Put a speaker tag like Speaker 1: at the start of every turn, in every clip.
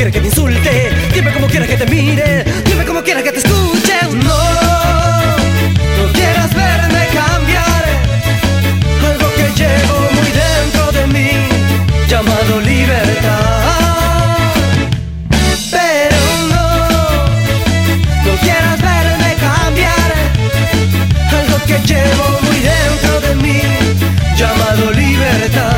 Speaker 1: quieres que te insulte, dime cómo quieres que te mire, dime cómo quieres que te escuche. No quieras verme cambiar algo que llevo muy dentro de mí, llamado libertad. Pero no quieras verme cambiar algo que llevo muy dentro de mí, llamado libertad.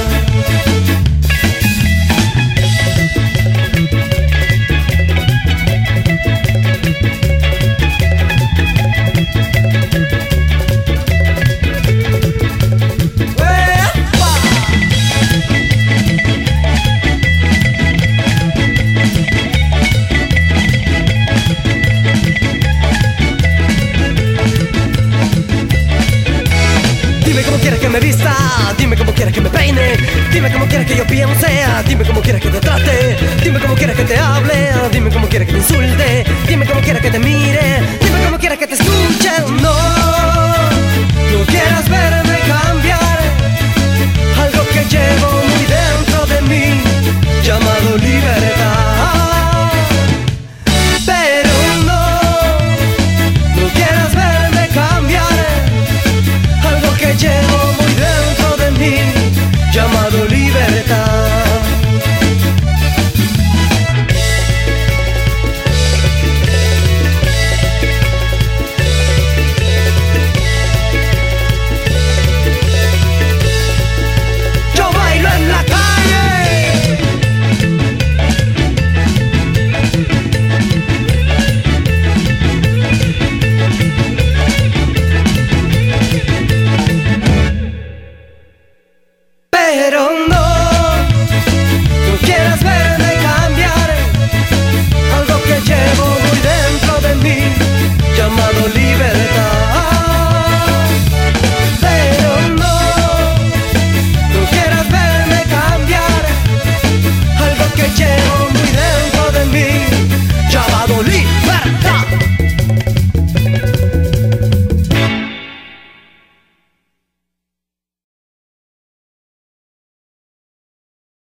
Speaker 1: Dime cómo quieres que me vista, dime cómo quieres que me peine, dime cómo quieres que yo piense, dime cómo quieres que te trate, dime cómo quieres que te hable,